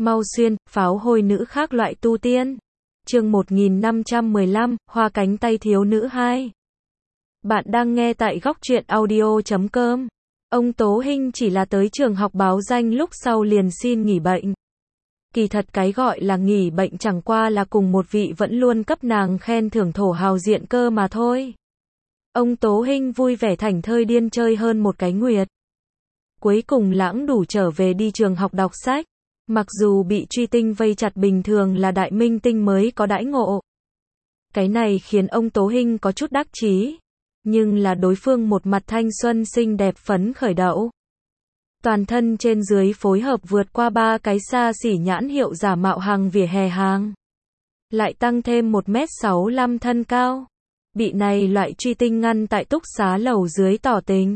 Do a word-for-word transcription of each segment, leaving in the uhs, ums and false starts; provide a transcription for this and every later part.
Mau xuyên, pháo hôi nữ khác loại tu tiên. Chương một nghìn năm trăm mười lăm, Hoa cánh tay thiếu nữ hai. Bạn đang nghe tại góc truyện audio chấm com. Ông Tố Hinh chỉ là tới trường học báo danh lúc sau liền xin nghỉ bệnh. Kỳ thật cái gọi là nghỉ bệnh chẳng qua là cùng một vị vẫn luôn cấp nàng khen thưởng thổ hào diện cơ mà thôi. Ông Tố Hinh vui vẻ thảnh thơi điên chơi hơn một cái nguyệt. Cuối cùng lãng đủ trở về đi trường học đọc sách. Mặc dù bị truy tinh vây chặt bình thường là đại minh tinh mới có đãi ngộ. Cái này khiến ông Tố Hinh có chút đắc chí. Nhưng là đối phương một mặt thanh xuân xinh đẹp phấn khởi đậu. Toàn thân trên dưới phối hợp vượt qua ba cái xa xỉ nhãn hiệu giả mạo hàng vỉa hè hàng. Lại tăng thêm một mét sáu mươi lăm thân cao. Bị này loại truy tinh ngăn tại túc xá lầu dưới tỏ tình.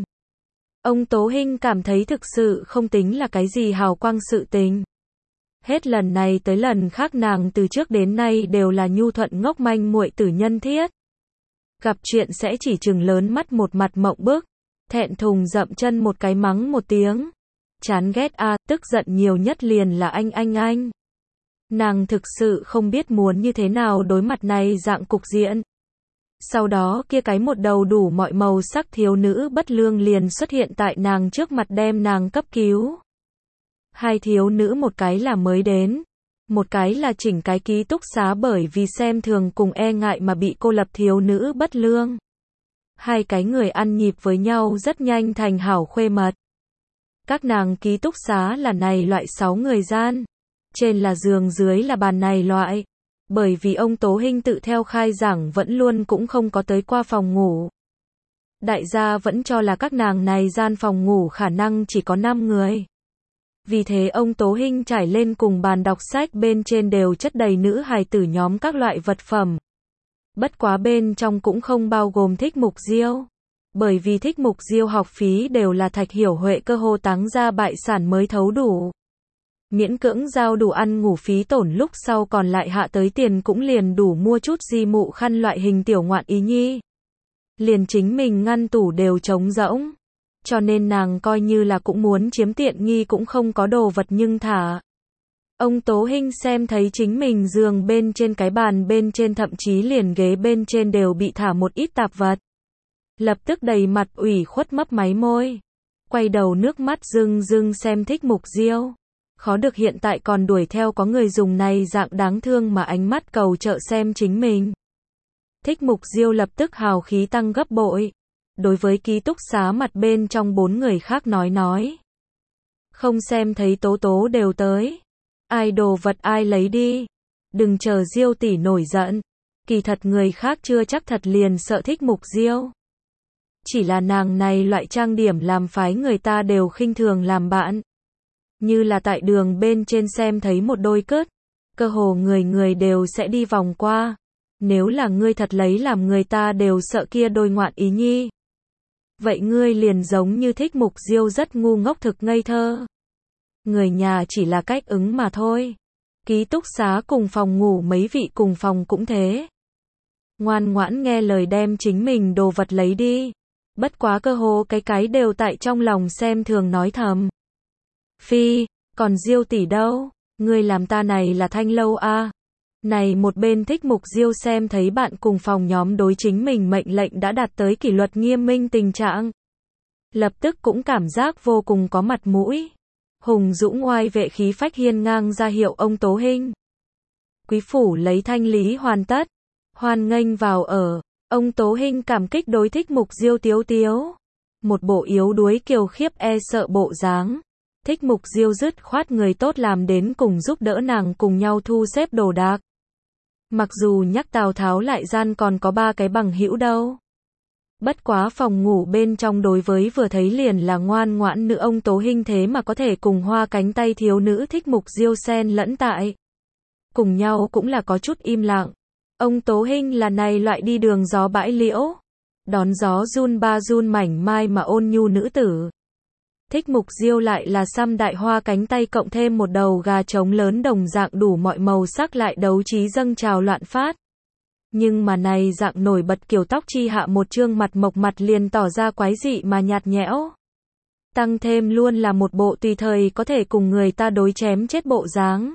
Ông Tố Hinh cảm thấy thực sự không tính là cái gì hào quang sự tình. Hết lần này tới lần khác nàng từ trước đến nay đều là nhu thuận ngốc manh muội tử nhân thiết. Gặp chuyện sẽ chỉ chừng lớn mắt một mặt mộng bức. Thẹn thùng dậm chân một cái mắng một tiếng. Chán ghét a, à, tức giận nhiều nhất liền là anh anh anh. Nàng thực sự không biết muốn như thế nào đối mặt này dạng cục diện. Sau đó kia cái một đầu đủ mọi màu sắc thiếu nữ bất lương liền xuất hiện tại nàng trước mặt đem nàng cấp cứu. Hai thiếu nữ một cái là mới đến, một cái là chỉnh cái ký túc xá bởi vì xem thường cùng e ngại mà bị cô lập thiếu nữ bất lương. Hai cái người ăn nhịp với nhau rất nhanh thành hảo khuê mật. Các nàng ký túc xá là này loại sáu người gian, trên là giường dưới là bàn này loại. Bởi vì ông Tố Hinh tự theo khai giảng vẫn luôn cũng không có tới qua phòng ngủ. Đại gia vẫn cho là các nàng này gian phòng ngủ khả năng chỉ có năm người. Vì thế ông Tố Hinh trải lên cùng bàn đọc sách bên trên đều chất đầy nữ hài tử nhóm các loại vật phẩm. Bất quá bên trong cũng không bao gồm thích mục diêu. Bởi vì thích mục diêu học phí đều là Thạch Hiểu Huệ cơ hồ táng ra bại sản mới thấu đủ. Miễn cưỡng giao đủ ăn ngủ phí tổn lúc sau còn lại hạ tới tiền cũng liền đủ mua chút di mụ khăn loại hình tiểu ngoạn ý nhi. Liền chính mình ngăn tủ đều trống rỗng. Cho nên nàng coi như là cũng muốn chiếm tiện nghi cũng không có đồ vật nhưng thả. Ông Tố Hinh xem thấy chính mình giường bên trên cái bàn bên trên thậm chí liền ghế bên trên đều bị thả một ít tạp vật. Lập tức đầy mặt ủy khuất mấp máy môi. Quay đầu nước mắt rưng rưng xem thích mục diêu. Khó được hiện tại còn đuổi theo có người dùng này dạng đáng thương mà ánh mắt cầu trợ xem chính mình. Thích mục diêu lập tức hào khí tăng gấp bội. Đối với ký túc xá mặt bên trong bốn người khác nói nói. Không xem thấy Tố Tố đều tới. Ai đồ vật ai lấy đi. Đừng chờ Diêu tỷ nổi giận. Kỳ thật người khác chưa chắc thật liền sợ thích mục diêu. Chỉ là nàng này loại trang điểm làm phái người ta đều khinh thường làm bạn. Như là tại đường bên trên xem thấy một đôi cớt, cơ hồ người người đều sẽ đi vòng qua. Nếu là ngươi thật lấy làm người ta đều sợ kia đôi ngoạn ý nhi. Vậy ngươi liền giống như thích mục diêu rất ngu ngốc thực ngây thơ. Người nhà chỉ là cách ứng mà thôi. Ký túc xá cùng phòng ngủ mấy vị cùng phòng cũng thế. Ngoan ngoãn nghe lời đem chính mình đồ vật lấy đi. Bất quá cơ hồ cái cái đều tại trong lòng xem thường nói thầm. Phi, còn Diêu tỷ đâu? Ngươi làm ta này là thanh lâu a. À? Này một bên thích mục diêu xem thấy bạn cùng phòng nhóm đối chính mình mệnh lệnh đã đạt tới kỷ luật nghiêm minh tình trạng. Lập tức cũng cảm giác vô cùng có mặt mũi. Hùng dũng oai vệ khí phách hiên ngang ra hiệu ông Tố Hinh. Quý phủ lấy thanh lý hoàn tất. Hoan nghênh vào ở. Ông Tố Hinh cảm kích đối thích mục diêu tiếu tiếu. Một bộ yếu đuối kiều khiếp e sợ bộ dáng. Thích mục diêu dứt khoát người tốt làm đến cùng giúp đỡ nàng cùng nhau thu xếp đồ đạc. Mặc dù nhắc Tào Tháo lại gian còn có ba cái bằng hữu đâu. Bất quá phòng ngủ bên trong đối với vừa thấy liền là ngoan ngoãn nữ ông Tố Hinh thế mà có thể cùng hoa cánh tay thiếu nữ thích mục diêu xen lẫn tại. Cùng nhau cũng là có chút im lặng. Ông Tố Hinh là này loại đi đường gió bãi liễu. Đón gió run ba run mảnh mai mà ôn nhu nữ tử. Thích mục diêu lại là xăm đại hoa cánh tay cộng thêm một đầu gà trống lớn đồng dạng đủ mọi màu sắc lại đấu trí dâng trào loạn phát. Nhưng mà này dạng nổi bật kiểu tóc chi hạ một trương mặt mộc mặt liền tỏ ra quái dị mà nhạt nhẽo. Tăng thêm luôn là một bộ tùy thời có thể cùng người ta đối chém chết bộ dáng.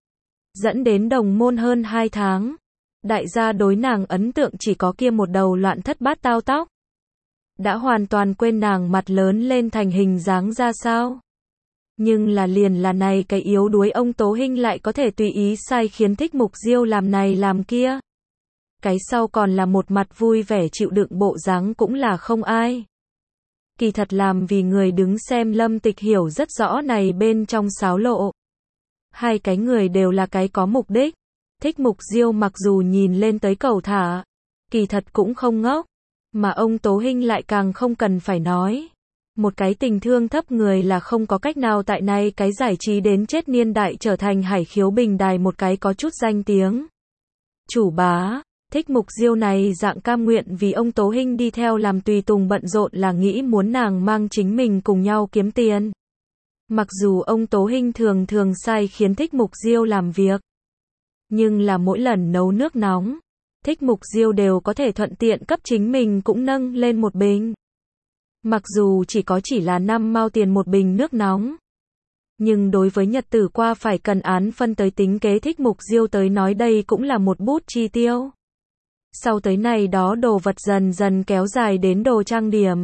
Dẫn đến đồng môn hơn hai tháng. Đại gia đối nàng ấn tượng chỉ có kia một đầu loạn thất bát tao tóc. Đã hoàn toàn quên nàng mặt lớn lên thành hình dáng ra sao. Nhưng là liền là này cái yếu đuối ông Tố Hinh lại có thể tùy ý sai khiến Thích Mục Diêu làm này làm kia. Cái sau còn là một mặt vui vẻ chịu đựng bộ dáng cũng là không ai. Kỳ thật làm vì người đứng xem Lâm Tịch hiểu rất rõ này bên trong xáo lộ. Hai cái người đều là cái có mục đích. Thích Mục Diêu mặc dù nhìn lên tới cầu thả, kỳ thật cũng không ngốc, mà ông Tố Hinh lại càng không cần phải nói. Một cái tình thương thấp người là không có cách nào tại này cái giải trí đến chết niên đại trở thành Hải Khiếu Bình Đài một cái có chút danh tiếng. Chủ bá, Thích Mục Diêu này dạng cam nguyện vì ông Tố Hinh đi theo làm tùy tùng bận rộn là nghĩ muốn nàng mang chính mình cùng nhau kiếm tiền. Mặc dù ông Tố Hinh thường thường sai khiến Thích Mục Diêu làm việc, nhưng là mỗi lần nấu nước nóng, Thích Mục Diêu đều có thể thuận tiện cấp chính mình cũng nâng lên một bình. Mặc dù chỉ có chỉ là năm mao tiền một bình nước nóng, nhưng đối với nhật tử qua phải cần án phân tới tính kế Thích Mục Diêu tới nói đây cũng là một bút chi tiêu. Sau tới này đó đồ vật dần dần kéo dài đến đồ trang điểm,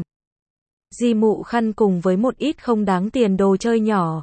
di mụ khăn cùng với một ít không đáng tiền đồ chơi nhỏ.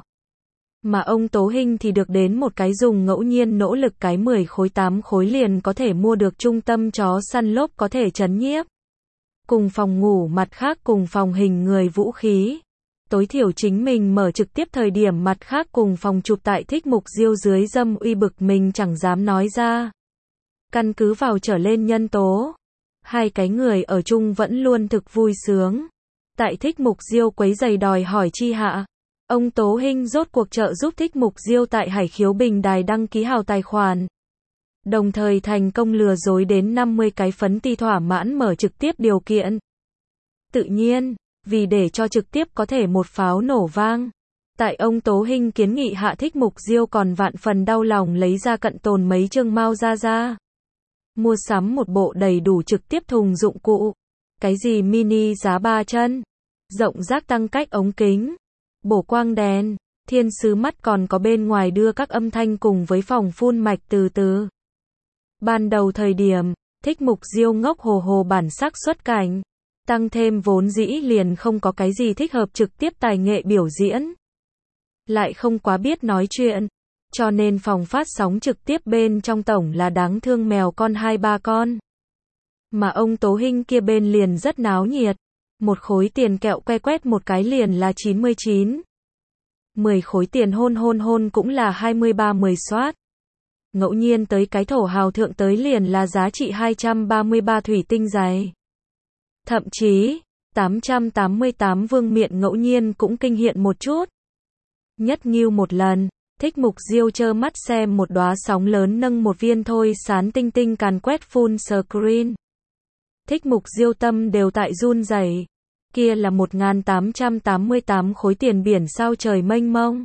Mà ông Tố Hinh thì được đến một cái dùng ngẫu nhiên nỗ lực cái mười khối tám khối liền có thể mua được trung tâm chó săn lốp có thể trấn nhiếp. Cùng phòng ngủ mặt khác cùng phòng hình người vũ khí. Tối thiểu chính mình mở trực tiếp thời điểm mặt khác cùng phòng chụp tại Thích Mục Diêu dưới dâm uy bực mình chẳng dám nói ra. Căn cứ vào trở lên nhân tố, hai cái người ở chung vẫn luôn thực vui sướng. Tại Thích Mục Diêu quấy giày đòi hỏi chi hạ, ông Tố Hinh rốt cuộc trợ giúp Thích Mục Diêu tại Hải Khiếu Bình Đài đăng ký hào tài khoản. Đồng thời thành công lừa dối đến năm mươi cái phấn ti thỏa mãn mở trực tiếp điều kiện. Tự nhiên, vì để cho trực tiếp có thể một pháo nổ vang, tại ông Tố Hinh kiến nghị hạ Thích Mục Diêu còn vạn phần đau lòng lấy ra cận tồn mấy chương mao ra ra. Mua sắm một bộ đầy đủ trực tiếp thùng dụng cụ. Cái gì mini giá ba chân, rộng rác tăng cách ống kính, bổ quang đèn, thiên sứ mắt còn có bên ngoài đưa các âm thanh cùng với phòng phun mạch từ từ. Ban đầu thời điểm, Thích Mục Diêu ngốc hồ hồ bản sắc xuất cảnh, tăng thêm vốn dĩ liền không có cái gì thích hợp trực tiếp tài nghệ biểu diễn. Lại không quá biết nói chuyện, cho nên phòng phát sóng trực tiếp bên trong tổng là đáng thương mèo con hai ba con. Mà ông Tố Hinh kia bên liền rất náo nhiệt. Một khối tiền kẹo que quét một cái liền là chín mươi chín. mười khối tiền hôn hôn hôn cũng là hai mươi ba mười soát. Ngẫu nhiên tới cái thổ hào thượng tới liền là giá trị hai trăm ba mươi ba thủy tinh giày. Thậm chí, tám trăm tám mươi tám vương miện ngẫu nhiên cũng kinh hiện một chút. Nhất nghiêu một lần, Thích Mục Diêu trơ mắt xem một đóa sóng lớn nâng một viên thôi sán tinh tinh càn quét full screen. Thích Mục Diêu tâm đều tại run rẩy. Kia là một nghìn tám trăm tám mươi tám khối tiền biển sao trời mênh mông.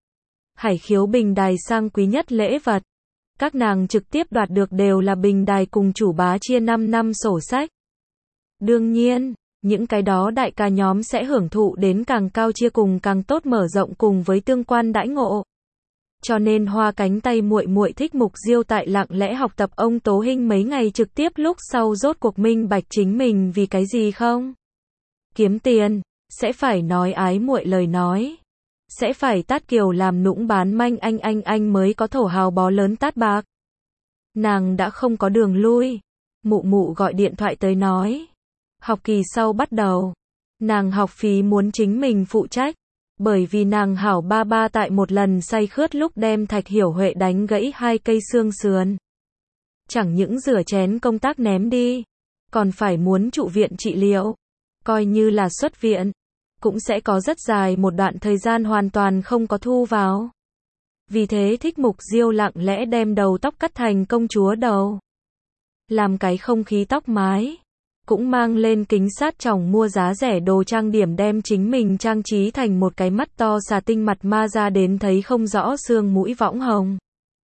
Hải Khiếu Bình Đài sang quý nhất lễ vật. Các nàng trực tiếp đoạt được đều là Bình Đài cùng chủ bá chia năm năm sổ sách. Đương nhiên, những cái đó đại ca nhóm sẽ hưởng thụ đến càng cao chia cùng càng tốt mở rộng cùng với tương quan đãi ngộ. Cho nên Hoa cánh tay muội muội Thích Mục Diêu tại lặng lẽ học tập ông Tố Hinh mấy ngày trực tiếp lúc sau rốt cuộc minh bạch chính mình vì cái gì không? Kiếm tiền, sẽ phải nói ái muội lời nói. Sẽ phải tát kiều làm nũng bán manh anh anh anh mới có thổ hào bó lớn tát bạc. Nàng đã không có đường lui. Mụ mụ gọi điện thoại tới nói. Học kỳ sau bắt đầu. Nàng học phí muốn chính mình phụ trách. Bởi vì nàng hảo ba ba tại một lần say khướt lúc đem Thạch Hiểu Huệ đánh gãy hai cây xương sườn. Chẳng những rửa chén công tác ném đi, còn phải muốn trụ viện trị liệu. Coi như là xuất viện, cũng sẽ có rất dài một đoạn thời gian hoàn toàn không có thu vào. Vì thế Thích Mục Diêu lặng lẽ đem đầu tóc cắt thành công chúa đầu. Làm cái không khí tóc mái. Cũng mang lên kính sát tròng mua giá rẻ đồ trang điểm đem chính mình trang trí thành một cái mắt to xà tinh mặt ma ra đến thấy không rõ xương mũi võng hồng.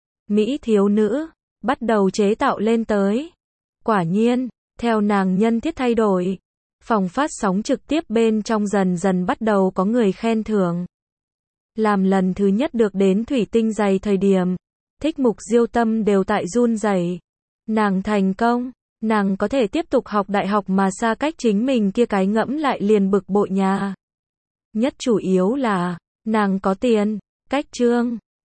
Mỹ thiếu nữ, bắt đầu chế tạo lên tới. Quả nhiên, theo nàng nhân thiết thay đổi, Phòng phát sóng trực tiếp bên trong dần dần bắt đầu có người khen thưởng. Làm lần thứ nhất được đến thủy tinh dày thời điểm, Thích Mục Diêu tâm đều tại run rẩy. Nàng thành công, nàng có thể tiếp tục học đại học mà xa cách chính mình kia cái ngẫm lại liền bực bội nhà. Nhất chủ yếu là, nàng có tiền, cách trương,